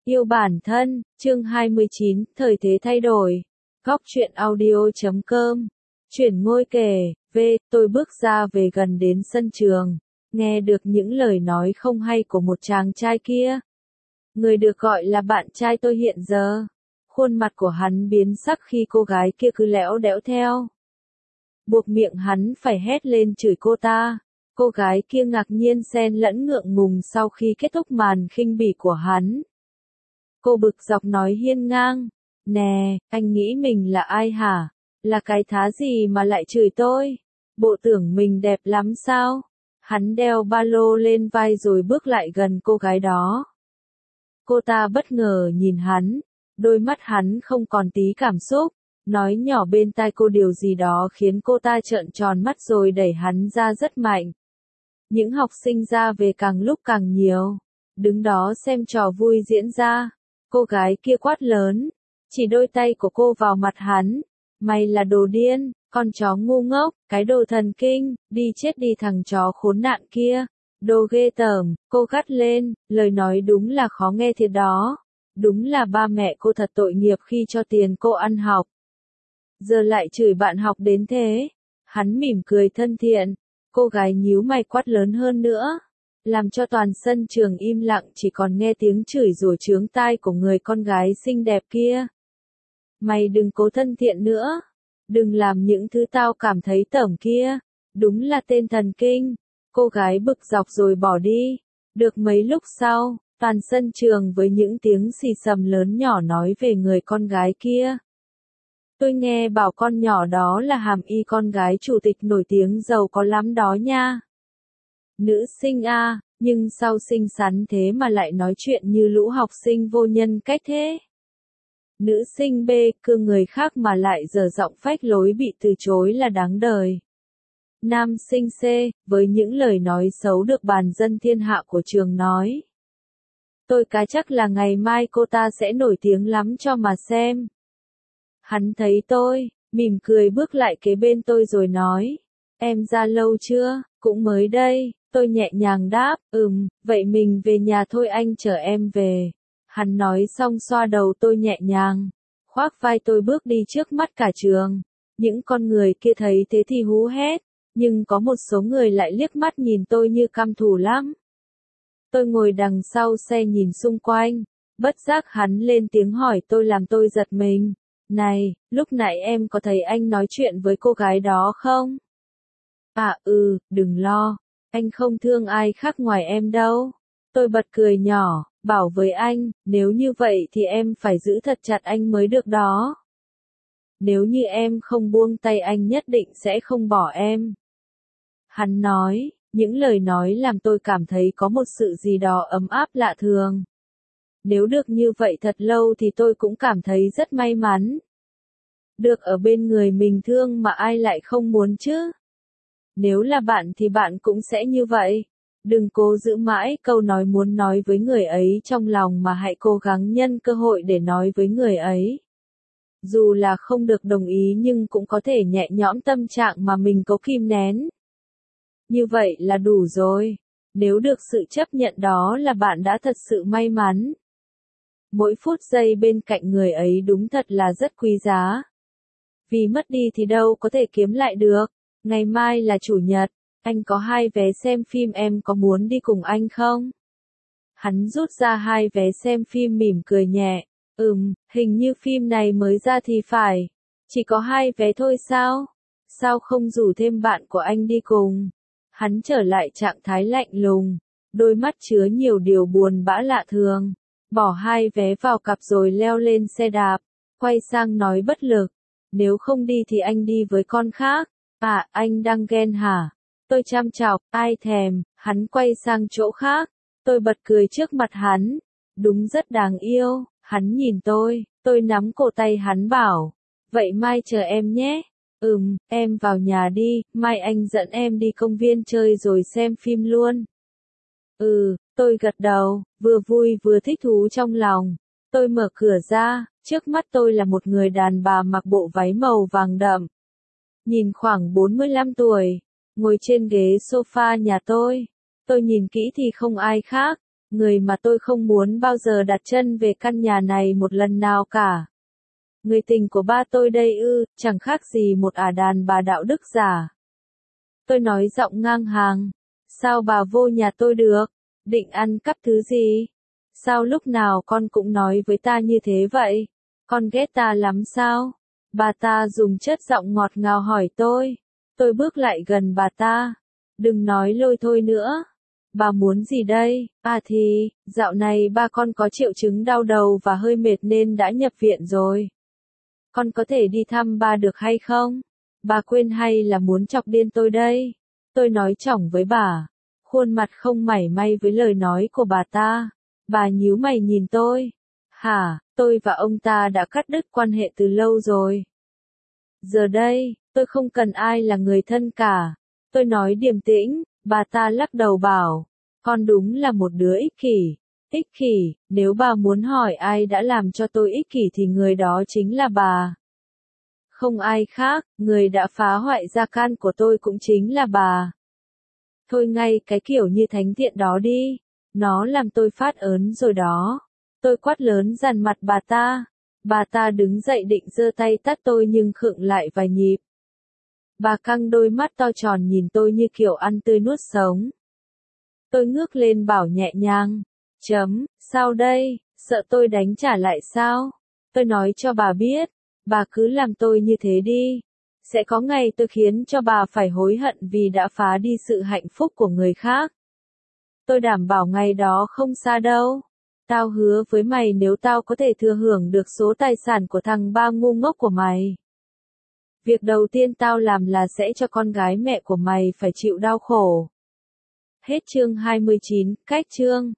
Yêu bản thân, chương 29, thời thế thay đổi. Góc truyện audio.com. Chuyển ngôi kể, tôi bước ra về gần đến sân trường, nghe được những lời nói không hay của một chàng trai kia. Người được gọi là bạn trai tôi hiện giờ. Khuôn mặt của hắn biến sắc khi cô gái kia cứ lẽo đẽo theo. Buộc miệng hắn phải hét lên chửi cô ta. Cô gái kia ngạc nhiên xen lẫn ngượng ngùng sau khi kết thúc màn khinh bỉ của hắn. Cô bực dọc nói hiên ngang, nè, anh nghĩ mình là ai hả? Là cái thá gì mà lại chửi tôi? Bộ tưởng mình đẹp lắm sao? Hắn đeo ba lô lên vai rồi bước lại gần cô gái đó. Cô ta bất ngờ nhìn hắn, đôi mắt hắn không còn tí cảm xúc, nói nhỏ bên tai cô điều gì đó khiến cô ta trợn tròn mắt rồi đẩy hắn ra rất mạnh. Những học sinh ra về càng lúc càng nhiều, đứng đó xem trò vui diễn ra. Cô gái kia quát lớn, chỉ đôi tay của cô vào mặt hắn. Mày là đồ điên, con chó ngu ngốc, cái đồ thần kinh, đi chết đi thằng chó khốn nạn kia. Đồ ghê tởm, cô gắt lên, lời nói đúng là khó nghe thiệt đó. Đúng là ba mẹ cô thật tội nghiệp khi cho tiền cô ăn học. Giờ lại chửi bạn học đến thế. Hắn mỉm cười thân thiện. Cô gái nhíu mày quát lớn hơn nữa, làm cho toàn sân trường im lặng chỉ còn nghe tiếng chửi rủa chướng tai của người con gái xinh đẹp kia. Mày đừng cố thân thiện nữa. Đừng làm những thứ tao cảm thấy tởm kia. Đúng là tên thần kinh. Cô gái bực dọc rồi bỏ đi. Được mấy lúc sau, toàn sân trường với những tiếng xì xầm lớn nhỏ nói về người con gái kia. Tôi nghe bảo con nhỏ đó là Hàm Y, con gái chủ tịch nổi tiếng giàu có lắm đó nha. Nữ sinh A, nhưng sao xinh xắn thế mà lại nói chuyện như lũ học sinh vô nhân cách thế? Nữ sinh B, cưa người khác mà lại dở giọng phách lối bị từ chối là đáng đời. Nam sinh C, với những lời nói xấu được bàn dân thiên hạ của trường nói. Tôi cá chắc là ngày mai cô ta sẽ nổi tiếng lắm cho mà xem. Hắn thấy tôi, mỉm cười bước lại kế bên tôi rồi nói, em ra lâu chưa? Cũng mới đây. Tôi nhẹ nhàng đáp, vậy mình về nhà thôi, anh chở em về. Hắn nói xong xoa đầu tôi nhẹ nhàng, khoác vai tôi bước đi trước mắt cả trường. Những con người kia thấy thế thì hú hét, nhưng có một số người lại liếc mắt nhìn tôi như căm thù lắm. Tôi ngồi đằng sau xe nhìn xung quanh, bất giác hắn lên tiếng hỏi tôi làm tôi giật mình. Này, lúc nãy em có thấy anh nói chuyện với cô gái đó không? Đừng lo. Anh không thương ai khác ngoài em đâu. Tôi bật cười nhỏ, bảo với anh, nếu như vậy thì em phải giữ thật chặt anh mới được đó. Nếu như em không buông tay anh nhất định sẽ không bỏ em. Hắn nói, những lời nói làm tôi cảm thấy có một sự gì đó ấm áp lạ thường. Nếu được như vậy thật lâu thì tôi cũng cảm thấy rất may mắn. Được ở bên người mình thương mà ai lại không muốn chứ? Nếu là bạn thì bạn cũng sẽ như vậy. Đừng cố giữ mãi câu nói muốn nói với người ấy trong lòng mà hãy cố gắng nhân cơ hội để nói với người ấy. Dù là không được đồng ý nhưng cũng có thể nhẹ nhõm tâm trạng mà mình cố kìm nén. Như vậy là đủ rồi. Nếu được sự chấp nhận đó là bạn đã thật sự may mắn. Mỗi phút giây bên cạnh người ấy đúng thật là rất quý giá. Vì mất đi thì đâu có thể kiếm lại được. Ngày mai là chủ nhật, anh có 2 vé xem phim, em có muốn đi cùng anh không? Hắn rút ra 2 vé xem phim mỉm cười nhẹ. Hình như phim này mới ra thì phải. Chỉ có 2 vé thôi sao? Sao không rủ thêm bạn của anh đi cùng? Hắn trở lại trạng thái lạnh lùng, đôi mắt chứa nhiều điều buồn bã lạ thường. Bỏ 2 vé vào cặp rồi leo lên xe đạp, quay sang nói bất lực. Nếu không đi thì anh đi với con khác. Anh đang ghen hả? Tôi chăm chọc, ai thèm. Hắn quay sang chỗ khác. Tôi bật cười trước mặt hắn. Đúng rất đáng yêu. Hắn nhìn tôi nắm cổ tay hắn bảo. Vậy mai chờ em nhé. Em vào nhà đi, mai anh dẫn em đi công viên chơi rồi xem phim luôn. Tôi gật đầu, vừa vui vừa thích thú trong lòng. Tôi mở cửa ra, trước mắt tôi là một người đàn bà mặc bộ váy màu vàng đậm. Nhìn khoảng 45 tuổi, ngồi trên ghế sofa nhà tôi. Tôi nhìn kỹ thì không ai khác, Người mà tôi không muốn bao giờ đặt chân về căn nhà này một lần nào cả. Người tình của ba tôi đây ư, chẳng khác gì một đàn bà đạo đức giả. Tôi nói giọng ngang hàng. Sao bà vô nhà tôi được? Định ăn cắp thứ gì? Sao lúc nào con cũng nói với ta như thế vậy? Con ghét ta lắm sao? Bà ta dùng chất giọng ngọt ngào hỏi tôi. Tôi bước lại gần bà ta. Đừng nói lôi thôi nữa. Bà muốn gì đây? Thì, dạo này ba con có triệu chứng đau đầu và hơi mệt nên đã nhập viện rồi. Con có thể đi thăm ba được hay không? Bà quên hay là muốn chọc điên tôi đây? Tôi nói chỏng với bà. Khuôn mặt không mảy may với lời nói của bà ta. Bà nhíu mày nhìn tôi. Hả, tôi và ông ta đã cắt đứt quan hệ từ lâu rồi. Giờ đây, tôi không cần ai là người thân cả. Tôi nói điềm tĩnh, bà ta lắc đầu bảo. Con đúng là một đứa ích kỷ. Ích kỷ, nếu bà muốn hỏi ai đã làm cho tôi ích kỷ thì người đó chính là bà. Không ai khác, người đã phá hoại gia can của tôi cũng chính là bà. Thôi ngay cái kiểu như thánh thiện đó đi. Nó làm tôi phát ớn rồi đó. Tôi quát lớn dằn mặt bà ta. Bà ta đứng dậy định giơ tay tát tôi nhưng khựng lại vài nhịp. Bà căng đôi mắt to tròn nhìn tôi như kiểu ăn tươi nuốt sống. Tôi ngước lên bảo nhẹ nhàng. Sao đây, sợ tôi đánh trả lại sao? Tôi nói cho bà biết, bà cứ làm tôi như thế đi. Sẽ có ngày tôi khiến cho bà phải hối hận vì đã phá đi sự hạnh phúc của người khác. Tôi đảm bảo ngày đó không xa đâu. Tao hứa với mày nếu tao có thể thừa hưởng được số tài sản của thằng ba ngu ngốc của mày. Việc đầu tiên tao làm là sẽ cho con gái mẹ của mày phải chịu đau khổ. Hết chương 29, cách chương.